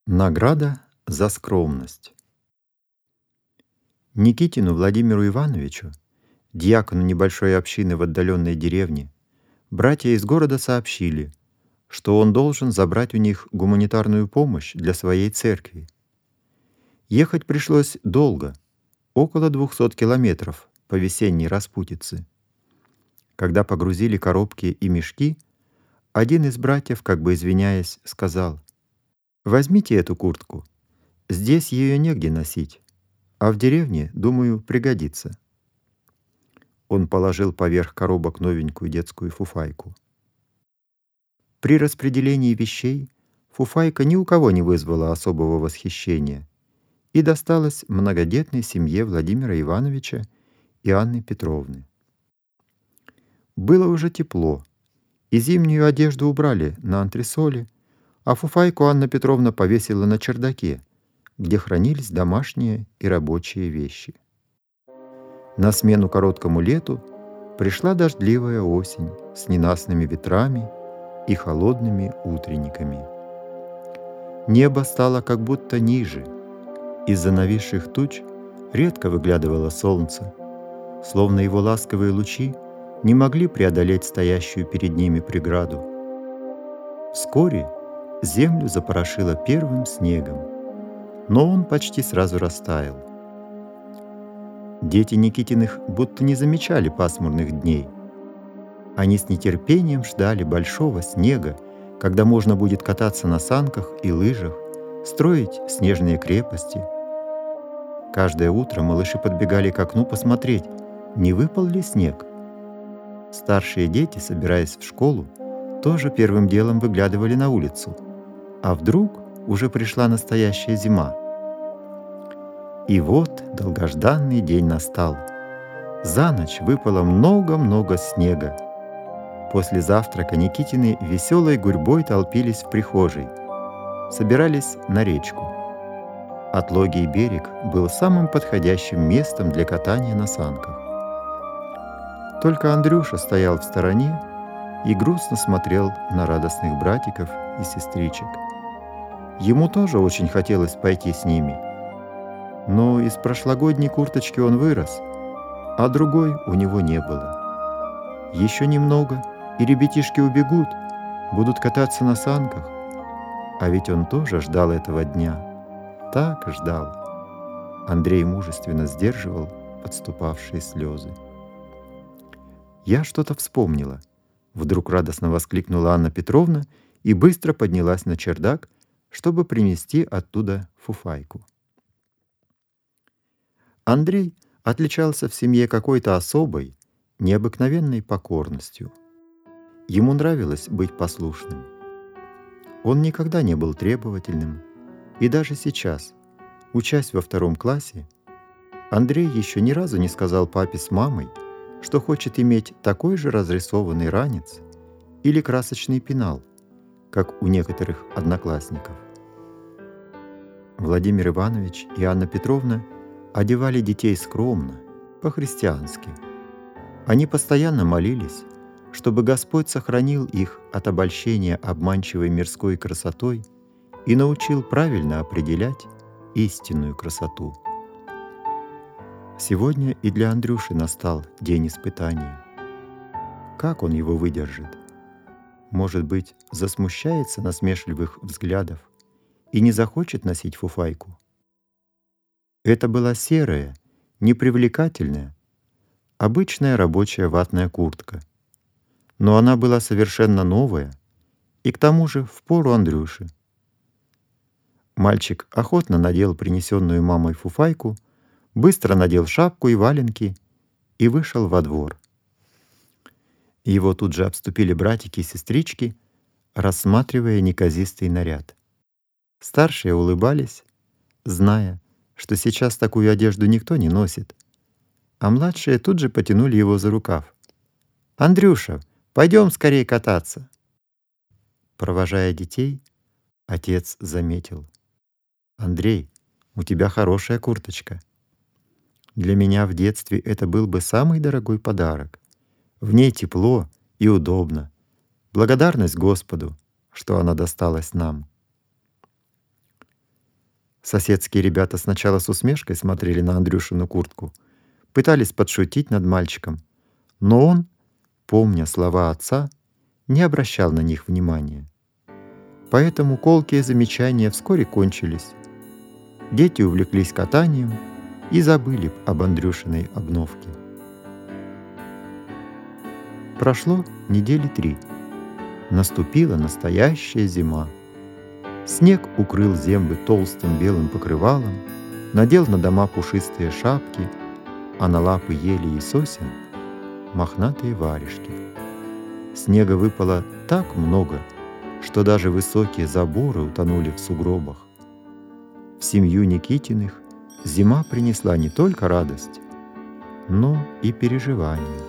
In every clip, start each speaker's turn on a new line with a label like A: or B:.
A: Награда за скромность. Никитину Владимиру Ивановичу, диакону небольшой общины в отдаленной деревне, братья из города сообщили, что он должен забрать у них гуманитарную помощь для своей церкви. Ехать пришлось долго, около 200 километров по весенней распутице. Когда погрузили коробки и мешки, один из братьев, как бы извиняясь, сказал: «Возьмите эту куртку, здесь ее негде носить, а в деревне, думаю, пригодится». Он положил поверх коробок новенькую детскую фуфайку. При распределении вещей фуфайка ни у кого не вызвала особого восхищения и досталась многодетной семье Владимира Ивановича и Анны Петровны. Было уже тепло, и зимнюю одежду убрали на антресоле, а фуфайку Анна Петровна повесила на чердаке, где хранились домашние и рабочие вещи. На смену короткому лету пришла дождливая осень с ненастными ветрами и холодными утренниками. Небо стало как будто ниже. Из-за нависших туч редко выглядывало солнце, словно его ласковые лучи не могли преодолеть стоящую перед ними преграду. Вскоре землю запорошило первым снегом, но он почти сразу растаял. Дети Никитиных будто не замечали пасмурных дней. Они с нетерпением ждали большого снега, когда можно будет кататься на санках и лыжах, строить снежные крепости. Каждое утро малыши подбегали к окну посмотреть, не выпал ли снег. Старшие дети, собираясь в школу, тоже первым делом выглядывали на улицу. А вдруг уже пришла настоящая зима? И вот долгожданный день настал. За ночь выпало много-много снега. После завтрака Никитины веселой гурьбой толпились в прихожей. Собирались на речку. Отлогий берег был самым подходящим местом для катания на санках. Только Андрюша стоял в стороне и грустно смотрел на радостных братиков и сестричек. Ему тоже очень хотелось пойти с ними. Но из прошлогодней курточки он вырос, а другой у него не было. Еще немного, и ребятишки убегут, будут кататься на санках. А ведь он тоже ждал этого дня. Так ждал. Андрей мужественно сдерживал подступавшие слезы. «Я что-то вспомнила», — вдруг радостно воскликнула Анна Петровна и быстро поднялась на чердак, чтобы принести оттуда фуфайку. Андрей отличался в семье какой-то особой, необыкновенной покорностью. Ему нравилось быть послушным. Он никогда не был требовательным, и даже сейчас, учась во 2 классе, Андрей еще ни разу не сказал папе с мамой, что хочет иметь такой же разрисованный ранец или красочный пенал, как у некоторых одноклассников. Владимир Иванович и Анна Петровна одевали детей скромно, по-христиански. Они постоянно молились, чтобы Господь сохранил их от обольщения обманчивой мирской красотой и научил правильно определять истинную красоту. Сегодня и для Андрюши настал день испытания. Как он его выдержит? Может быть, засмущается насмешливых взглядов и не захочет носить фуфайку? Это была серая, непривлекательная, обычная рабочая ватная куртка. Но она была совершенно новая и к тому же впору Андрюше. Мальчик охотно надел принесенную мамой фуфайку, быстро надел шапку и валенки и вышел во двор. Его тут же обступили братики и сестрички, рассматривая неказистый наряд. Старшие улыбались, зная, что сейчас такую одежду никто не носит, а младшие тут же потянули его за рукав. «Андрюша, пойдем скорее кататься!» Провожая детей, отец заметил: «Андрей, у тебя хорошая курточка. Для меня в детстве это был бы самый дорогой подарок. В ней тепло и удобно. Благодарность Господу, что она досталась нам». Соседские ребята сначала с усмешкой смотрели на Андрюшину куртку, пытались подшутить над мальчиком, но он, помня слова отца, не обращал на них внимания. Поэтому колкие замечания вскоре кончились. Дети увлеклись катанием и забыли об Андрюшиной обновке. Прошло недели 3. Наступила настоящая зима. Снег укрыл землю толстым белым покрывалом, надел на дома пушистые шапки, а на лапы ели и сосен мохнатые варежки. Снега выпало так много, что даже высокие заборы утонули в сугробах. В семью Никитиных зима принесла не только радость, но и переживания.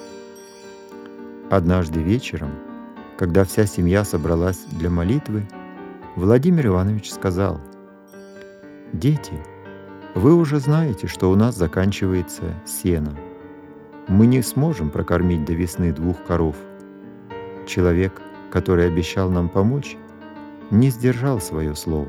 A: Однажды вечером, когда вся семья собралась для молитвы, Владимир Иванович сказал: «Дети, вы уже знаете, что у нас заканчивается сено. Мы не сможем прокормить до весны 2 коров. Человек, который обещал нам помочь, не сдержал свое слово».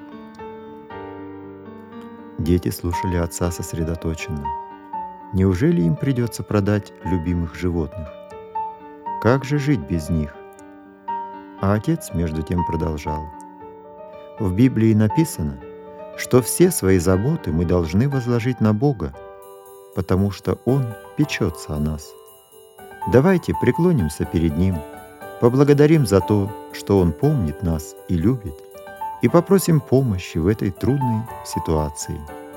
A: Дети слушали отца сосредоточенно. Неужели им придется продать любимых животных? Как же жить без них? А отец между тем продолжал: «В Библии написано, что все свои заботы мы должны возложить на Бога, потому что Он печется о нас. Давайте преклонимся перед Ним, поблагодарим за то, что Он помнит нас и любит, и попросим помощи в этой трудной ситуации».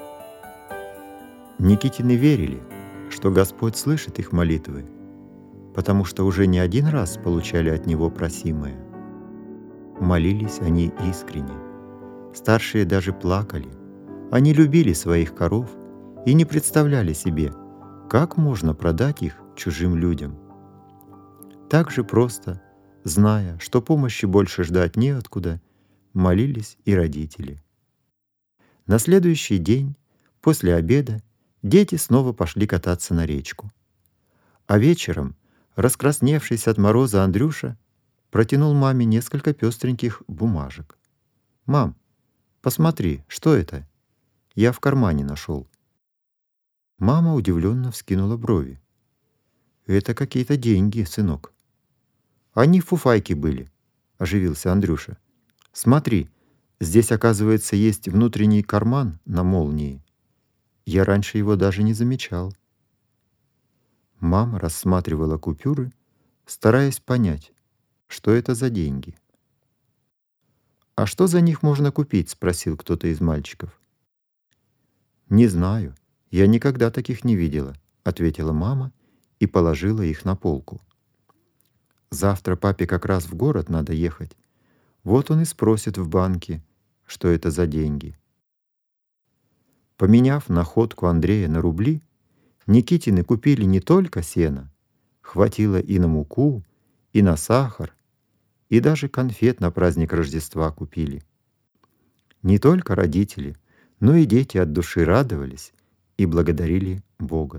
A: Никитины верили, что Господь слышит их молитвы, потому что уже не один раз получали от Него просимое. Молились они искренне. Старшие даже плакали. Они любили своих коров и не представляли себе, как можно продать их чужим людям. Так же просто, зная, что помощи больше ждать неоткуда, молились и родители. На следующий день, после обеда, дети снова пошли кататься на речку. А вечером раскрасневшийся от мороза Андрюша протянул маме несколько пестреньких бумажек. «Мам, посмотри, что это? Я в кармане нашел». Мама удивленно вскинула брови. «Это какие-то деньги, сынок». «Они в фуфайке были», — оживился Андрюша. «Смотри, здесь, оказывается, есть внутренний карман на молнии. Я раньше его даже не замечал». Мама рассматривала купюры, стараясь понять, что это за деньги. «А что за них можно купить?» — спросил кто-то из мальчиков. «Не знаю, я никогда таких не видела», — ответила мама и положила их на полку. «Завтра папе как раз в город надо ехать. Вот он и спросит в банке, что это за деньги». Поменяв находку Андрея на рубли, Никитины купили не только сено, хватило и на муку, и на сахар, и даже конфет на праздник Рождества купили. Не только родители, но и дети от души радовались и благодарили Бога.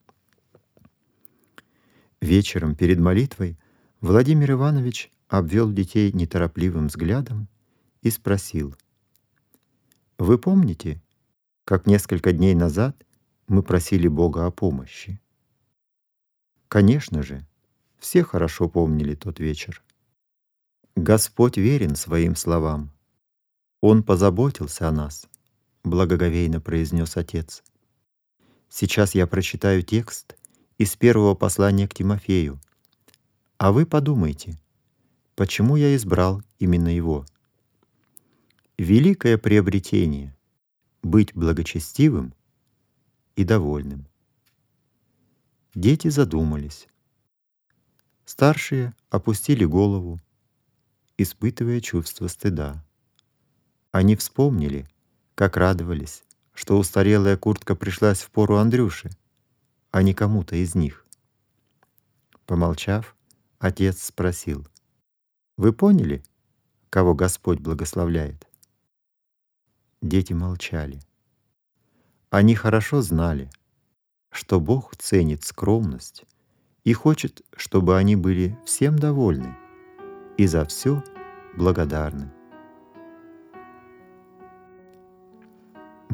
A: Вечером перед молитвой Владимир Иванович обвел детей неторопливым взглядом и спросил: «Вы помните, как несколько дней назад мы просили Бога о помощи?» Конечно же, все хорошо помнили тот вечер. Господь верен своим словам. Он позаботился о нас, благоговейно произнес отец. Сейчас я прочитаю текст из первого послания к Тимофею. А вы подумайте, почему я избрал именно его. Великое приобретение — быть благочестивым и довольным. Дети задумались. Старшие опустили голову, испытывая чувство стыда. Они вспомнили, как радовались, что устарелая куртка пришлась в пору Андрюши, а не кому-то из них. Помолчав, отец спросил: «Вы поняли, кого Господь благословляет?» Дети молчали. Они хорошо знали, что Бог ценит скромность и хочет, чтобы они были всем довольны и за все благодарны.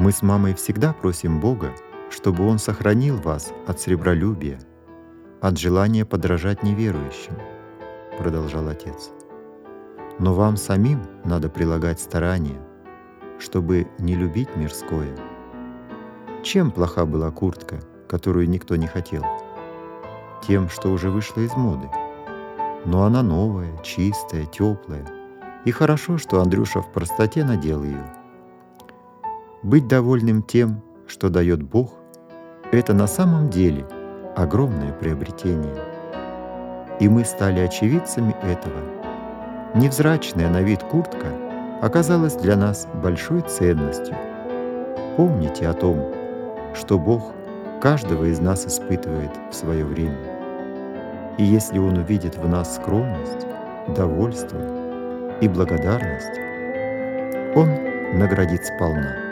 A: Мы с мамой всегда просим Бога, чтобы Он сохранил вас от сребролюбия, от желания подражать неверующим, продолжал отец. Но вам самим надо прилагать старания, чтобы не любить мирское. Чем плоха была куртка, которую никто не хотел? Тем, что уже вышла из моды. Но она новая, чистая, теплая. И хорошо, что Андрюша в простоте надел ее. Быть довольным тем, что дает Бог, это на самом деле огромное приобретение. И мы стали очевидцами этого. Невзрачная на вид куртка оказалась для нас большой ценностью. Помните о том, что Бог каждого из нас испытывает в свое время. И если Он увидит в нас скромность, довольство и благодарность, Он наградит сполна.